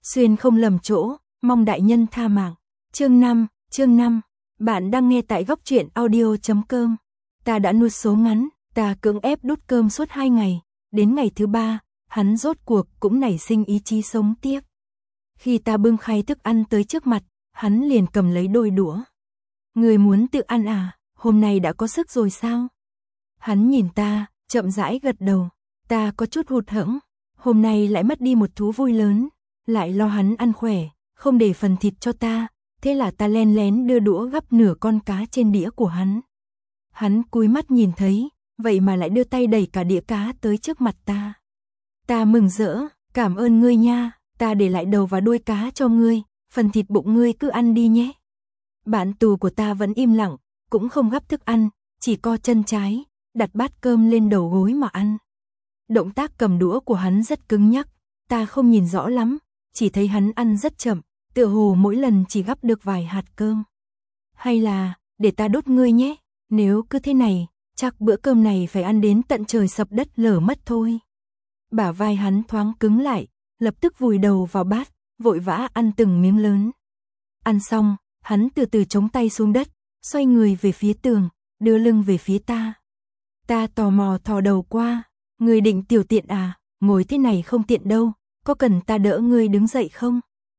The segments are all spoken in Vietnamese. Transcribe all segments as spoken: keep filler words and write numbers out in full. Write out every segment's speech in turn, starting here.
Xuyên không lầm chỗ, mong đại nhân tha mạng. Chương năm, chương năm. Bạn đang nghe tại góc truyện audio chấm com. Ta đã nuốt số ngắn, ta cưỡng ép đút cơm suốt hai ngày, đến ngày thứ ba, hắn rốt cuộc cũng nảy sinh ý chí sống tiếp. Khi ta bưng khay thức ăn tới trước mặt, hắn liền cầm lấy đôi đũa. Người muốn tự ăn à, hôm nay đã có sức rồi sao? Hắn nhìn ta, chậm rãi gật đầu. Ta có chút hụt hẫng, hôm nay lại mất đi một thú vui lớn, lại lo hắn ăn khỏe, không để phần thịt cho ta, thế là ta len lén đưa đũa gắp nửa con cá trên đĩa của hắn. Hắn cúi mắt nhìn thấy, vậy mà lại đưa tay đẩy cả đĩa cá tới trước mặt ta. Ta mừng rỡ, cảm ơn ngươi nha, ta để lại đầu và đuôi cá cho ngươi, phần thịt bụng ngươi cứ ăn đi nhé. Bạn tù của ta vẫn im lặng, cũng không gắp thức ăn, chỉ co chân trái, đặt bát cơm lên đầu gối mà ăn. Động tác cầm đũa của hắn rất cứng nhắc, ta không nhìn rõ lắm, chỉ thấy hắn ăn rất chậm, tựa hồ mỗi lần chỉ gắp được vài hạt cơm. Hay là, để ta đốt ngươi nhé, nếu cứ thế này, chắc bữa cơm này phải ăn đến tận trời sập đất lở mất thôi. Bả vai hắn thoáng cứng lại, lập tức vùi đầu vào bát, vội vã ăn từng miếng lớn. Ăn xong, hắn từ từ chống tay xuống đất, xoay người về phía tường, đưa lưng về phía ta. Ta tò mò thò đầu qua, ngươi định tiểu tiện à, ngồi thế này không tiện đâu, có cần ta đỡ ngươi đứng dậy không?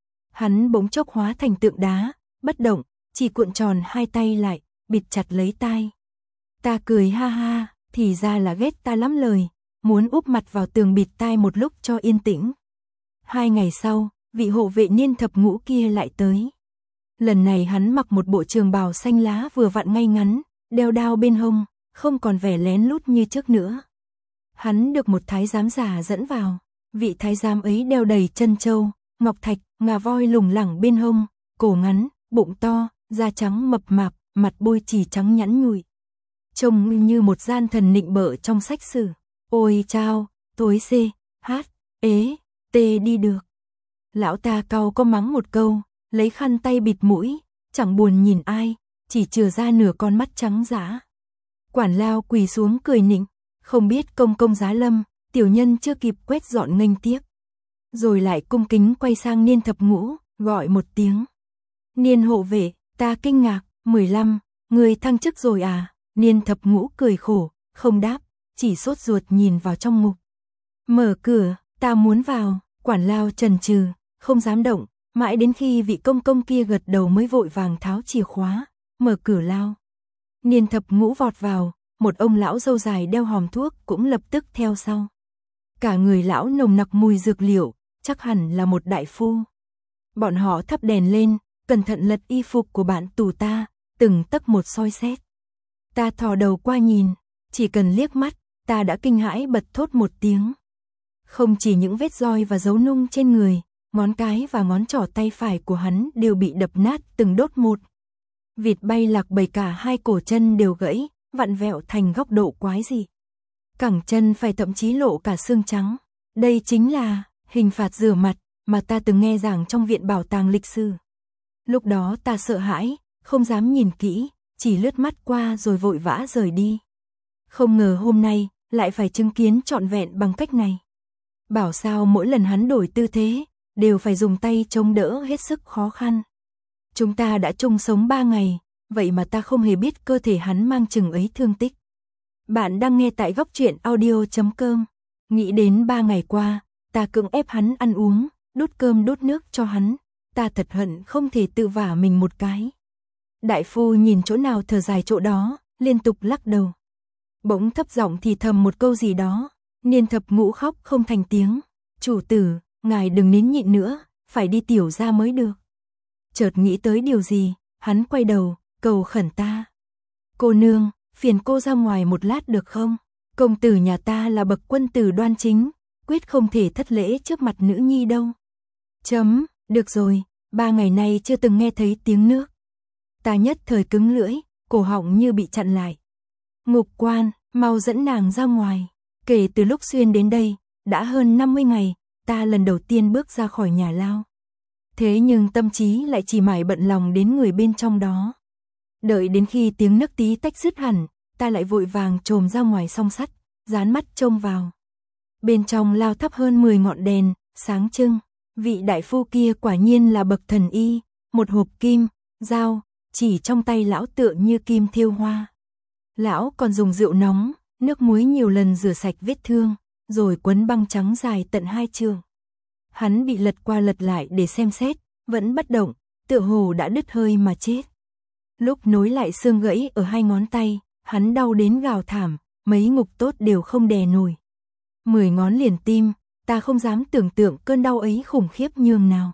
Hắn bỗng chốc hóa thành tượng đá, bất động, chỉ cuộn tròn hai tay lại, bịt chặt lấy tai. Ta cười ha ha, thì ra là ghét ta lắm lời, muốn úp mặt vào tường bịt tai một lúc cho yên tĩnh. Hai ngày sau, vị hộ vệ niên thập ngũ kia lại tới. Lần này hắn mặc một bộ trường bào xanh lá vừa vặn ngay ngắn, đeo đao bên hông, không còn vẻ lén lút như trước nữa. Hắn được một thái giám già dẫn vào, vị thái giám ấy đeo đầy chân châu, ngọc thạch, ngà voi lủng lẳng bên hông, cổ ngắn, bụng to, da trắng mập mạp, mặt bôi chỉ trắng nhẵn nhụi. Trông như một gian thần nịnh bợ trong sách sử. Ôi chao, tối c, hát, ế, tê đi được. Lão ta cau có mắng một câu, lấy khăn tay bịt mũi, chẳng buồn nhìn ai, chỉ chừa ra nửa con mắt trắng dã. Quản lao quỳ xuống cười nịnh, không biết công công giá lâm, tiểu nhân chưa kịp quét dọn nghênh tiếp. Rồi lại cung kính quay sang niên thập ngũ, gọi một tiếng. Niên hộ vệ, ta kinh ngạc, mười lăm, người thăng chức rồi à? Niên thập ngũ cười khổ, không đáp, chỉ sốt ruột nhìn vào trong ngục. Mở cửa, ta muốn vào, quản lao chần chừ, không dám động, mãi đến khi vị công công kia gật đầu mới vội vàng tháo chìa khóa, mở cửa lao. Niên thập ngũ vọt vào, một ông lão râu dài đeo hòm thuốc cũng lập tức theo sau. Cả người lão nồng nặc mùi dược liệu, chắc hẳn là một đại phu. Bọn họ thắp đèn lên, cẩn thận lật y phục của bạn tù ta, từng tấc một soi xét. Ta thò đầu qua nhìn, chỉ cần liếc mắt, ta đã kinh hãi bật thốt một tiếng. Không chỉ những vết roi và dấu nung trên người, ngón cái và ngón trỏ tay phải của hắn đều bị đập nát từng đốt một. Vịt bay lạc bầy, cả hai cổ chân đều gãy, vặn vẹo thành góc độ quái dị. Cẳng chân phải thậm chí lộ cả xương trắng. Đây chính là hình phạt rửa mặt mà ta từng nghe giảng trong viện bảo tàng lịch sử. Lúc đó ta sợ hãi, không dám nhìn kỹ, chỉ lướt mắt qua rồi vội vã rời đi. Không ngờ hôm nay lại phải chứng kiến trọn vẹn bằng cách này. Bảo sao mỗi lần hắn đổi tư thế, đều phải dùng tay chống đỡ hết sức khó khăn. Chúng ta đã chung sống ba ngày, vậy mà ta không hề biết cơ thể hắn mang chừng ấy thương tích. Bạn đang nghe tại góc truyện audio chấm com. Nghĩ đến ba ngày qua, ta cưỡng ép hắn ăn uống, đút cơm đút nước cho hắn, ta thật hận không thể tự vả mình một cái. Đại phu nhìn chỗ nào thở dài chỗ đó, liên tục lắc đầu. Bỗng thấp giọng thì thầm một câu gì đó, niên thập ngũ khóc không thành tiếng. Chủ tử, ngài đừng nín nhịn nữa, phải đi tiểu ra mới được. Chợt nghĩ tới điều gì, hắn quay đầu, cầu khẩn ta. Cô nương, phiền cô ra ngoài một lát được không? Công tử nhà ta là bậc quân tử đoan chính, quyết không thể thất lễ trước mặt nữ nhi đâu. Chấm, được rồi, ba ngày nay chưa từng nghe thấy tiếng nước. Ta nhất thời cứng lưỡi, cổ họng như bị chặn lại. Ngục quan, mau dẫn nàng ra ngoài. Kể từ lúc xuyên đến đây, đã hơn năm mươi ngày, ta lần đầu tiên bước ra khỏi nhà lao. Thế nhưng tâm trí lại chỉ mải bận lòng đến người bên trong đó. Đợi đến khi tiếng nấc tí tách dứt hẳn, ta lại vội vàng trồm ra ngoài song sắt, dán mắt trông vào. Bên trong lao thắp hơn mười ngọn đèn, sáng trưng. Vị đại phu kia quả nhiên là bậc thần y, một hộp kim, dao, chỉ trong tay lão tựa như kim thiêu hoa. Lão còn dùng rượu nóng, nước muối nhiều lần rửa sạch vết thương, rồi quấn băng trắng dài tận hai trường. Hắn bị lật qua lật lại để xem xét, vẫn bất động, tựa hồ đã đứt hơi mà chết. Lúc nối lại xương gãy ở hai ngón tay, hắn đau đến gào thảm, mấy ngục tốt đều không đè nổi. Mười ngón liền tim, ta không dám tưởng tượng cơn đau ấy khủng khiếp nhường nào.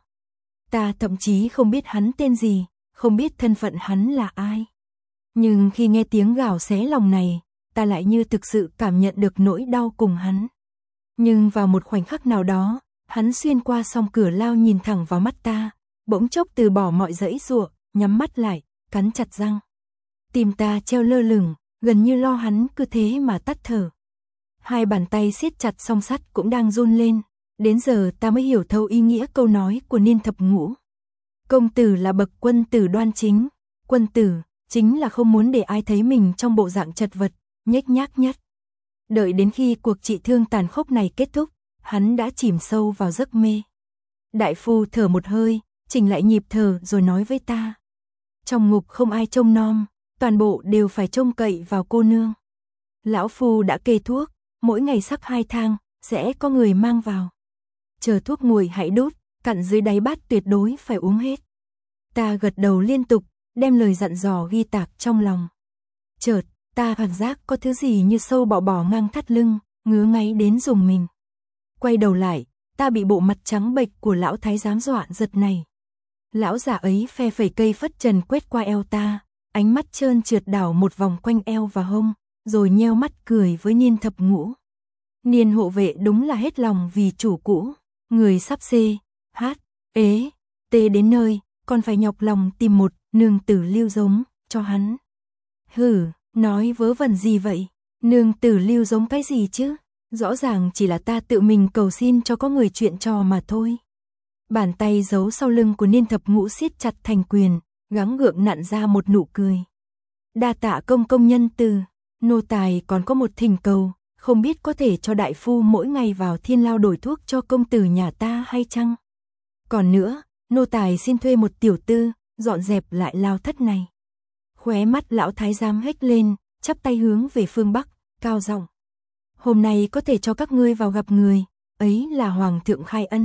Ta thậm chí không biết hắn tên gì, không biết thân phận hắn là ai. Nhưng khi nghe tiếng gào xé lòng này, ta lại như thực sự cảm nhận được nỗi đau cùng hắn. Nhưng vào một khoảnh khắc nào đó, hắn xuyên qua song cửa lao nhìn thẳng vào mắt ta, bỗng chốc từ bỏ mọi giãy giụa, nhắm mắt lại, cắn chặt răng. Tim ta treo lơ lửng, gần như lo hắn cứ thế mà tắt thở. Hai bàn tay siết chặt song sắt cũng đang run lên, đến giờ ta mới hiểu thấu ý nghĩa câu nói của Niên Thập Ngũ. Công tử là bậc quân tử đoan chính, quân tử chính là không muốn để ai thấy mình trong bộ dạng chật vật, nhếch nhác nhất. Đợi đến khi cuộc trị thương tàn khốc này kết thúc, hắn đã chìm sâu vào giấc mê. Đại phu thở một hơi, chỉnh lại nhịp thở rồi nói với ta. Trong ngục không ai trông nom, toàn bộ đều phải trông cậy vào cô nương. Lão phu đã kê thuốc, mỗi ngày sắc hai thang, sẽ có người mang vào. Chờ thuốc nguội hãy đốt, cặn dưới đáy bát tuyệt đối phải uống hết. Ta gật đầu liên tục, đem lời dặn dò ghi tạc trong lòng. Chợt, ta cảm giác có thứ gì như sâu bọ bò ngang thắt lưng, ngứa ngáy đến rùng mình. Quay đầu lại, ta bị bộ mặt trắng bệch của lão thái giám dọa giật này. Lão già ấy phe phẩy cây phất trần quét qua eo ta, ánh mắt trơn trượt đảo một vòng quanh eo và hông, rồi nheo mắt cười với Niên Thập Ngũ. Niên hộ vệ đúng là hết lòng vì chủ cũ, người sắp xê, hát, ế, tê đến nơi, còn phải nhọc lòng tìm một nương tử lưu giống cho hắn. Hừ, nói vớ vẩn gì vậy? Nương tử lưu giống cái gì chứ? Rõ ràng chỉ là ta tự mình cầu xin cho có người chuyện trò mà thôi. Bàn tay giấu sau lưng của Niên Thập Ngũ siết chặt thành quyền, gắng gượng nặn ra một nụ cười. Đa tạ công công nhân từ, nô tài còn có một thỉnh cầu, không biết có thể cho đại phu mỗi ngày vào thiên lao đổi thuốc cho công tử nhà ta hay chăng? Còn nữa, nô tài xin thuê một tiểu tư, dọn dẹp lại lao thất này. Khóe mắt lão thái giám hếch lên, chắp tay hướng về phương Bắc, cao giọng. Hôm nay có thể cho các ngươi vào gặp người, ấy là Hoàng thượng khai ân.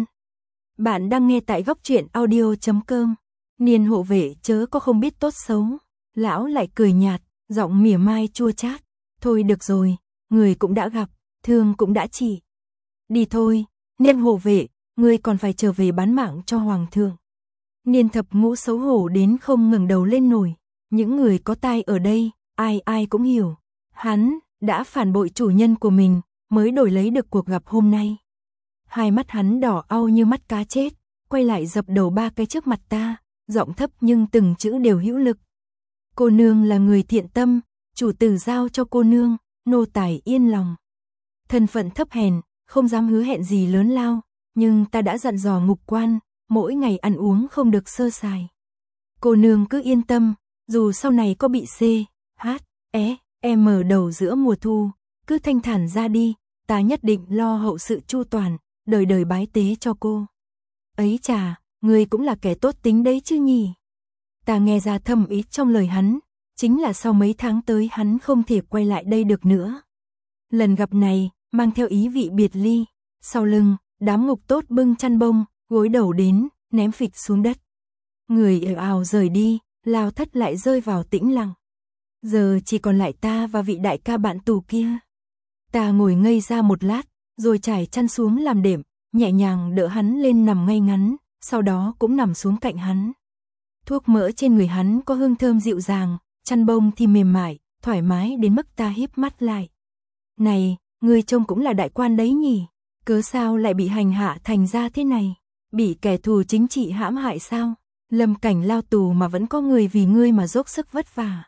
Bạn đang nghe tại góc truyện audio chấm com. Niên hộ vệ chớ có không biết tốt xấu. Lão lại cười nhạt, giọng mỉa mai chua chát. Thôi được rồi, người cũng đã gặp, thương cũng đã trị. Đi thôi, Niên hộ vệ, ngươi còn phải trở về bán mạng cho Hoàng thượng. Niên Thập Ngũ xấu hổ đến không ngẩng đầu lên nổi. Những người có tai ở đây, ai ai cũng hiểu. Hắn đã phản bội chủ nhân của mình, mới đổi lấy được cuộc gặp hôm nay. Hai mắt hắn đỏ au như mắt cá chết, quay lại dập đầu ba cái trước mặt ta, giọng thấp nhưng từng chữ đều hữu lực. Cô nương là người thiện tâm, chủ tử giao cho cô nương, nô tài yên lòng. Thân phận thấp hèn, không dám hứa hẹn gì lớn lao, nhưng ta đã dặn dò ngục quan, mỗi ngày ăn uống không được sơ sài. Cô nương cứ yên tâm, dù sau này có bị C, H, E, M đầu giữa mùa thu, cứ thanh thản ra đi, ta nhất định lo hậu sự chu toàn, đời đời bái tế cho cô. Ấy chà, người cũng là kẻ tốt tính đấy chứ nhỉ. Ta nghe ra thâm ý trong lời hắn, chính là sau mấy tháng tới hắn không thể quay lại đây được nữa. Lần gặp này, mang theo ý vị biệt ly, sau lưng, đám ngục tốt bưng chăn bông, gối đầu đến, ném phịch xuống đất. Người ào ào rời đi, lao thất lại rơi vào tĩnh lặng. Giờ chỉ còn lại ta và vị đại ca bạn tù kia. Ta ngồi ngây ra một lát, rồi trải chăn xuống làm đệm, nhẹ nhàng đỡ hắn lên nằm ngay ngắn, sau đó cũng nằm xuống cạnh hắn. Thuốc mỡ trên người hắn có hương thơm dịu dàng, chăn bông thì mềm mại, thoải mái đến mức ta híp mắt lại. Này, ngươi trông cũng là đại quan đấy nhỉ, cớ sao lại bị hành hạ thành ra thế này, bị kẻ thù chính trị hãm hại sao? Lâm cảnh lao tù mà vẫn có người vì ngươi mà dốc sức vất vả.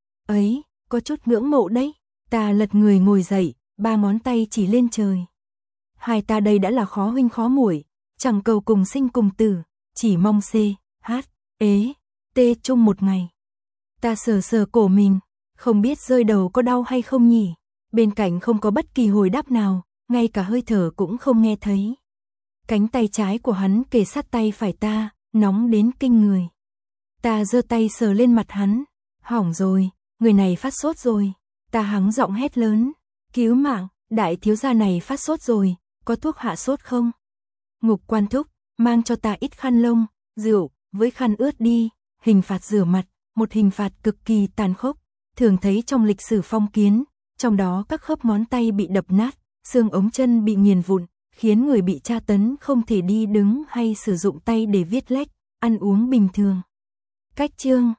Ấy, có chút ngưỡng mộ đấy. Ta lật người ngồi dậy, ba ngón tay chỉ lên trời. Hai ta đây đã là khó huynh khó muội, chẳng cầu cùng sinh cùng tử, chỉ mong C, H, ế, T chung một ngày. Ta sờ sờ cổ mình, không biết rơi đầu có đau hay không nhỉ. Bên cạnh không có bất kỳ hồi đáp nào, ngay cả hơi thở cũng không nghe thấy. Cánh tay trái của hắn kề sát tay phải ta, nóng đến kinh người. Ta giơ tay sờ lên mặt hắn, hỏng rồi, người này phát sốt rồi. Ta hắng giọng hét lớn, cứu mạng, đại thiếu gia này phát sốt rồi, có thuốc hạ sốt không? Ngục quan thúc, mang cho ta ít khăn lông, rượu, với khăn ướt đi, hình phạt rửa mặt, một hình phạt cực kỳ tàn khốc, thường thấy trong lịch sử phong kiến, trong đó các khớp ngón tay bị đập nát, xương ống chân bị nghiền vụn, khiến người bị tra tấn không thể đi đứng hay sử dụng tay để viết lách, ăn uống bình thường. Cách chương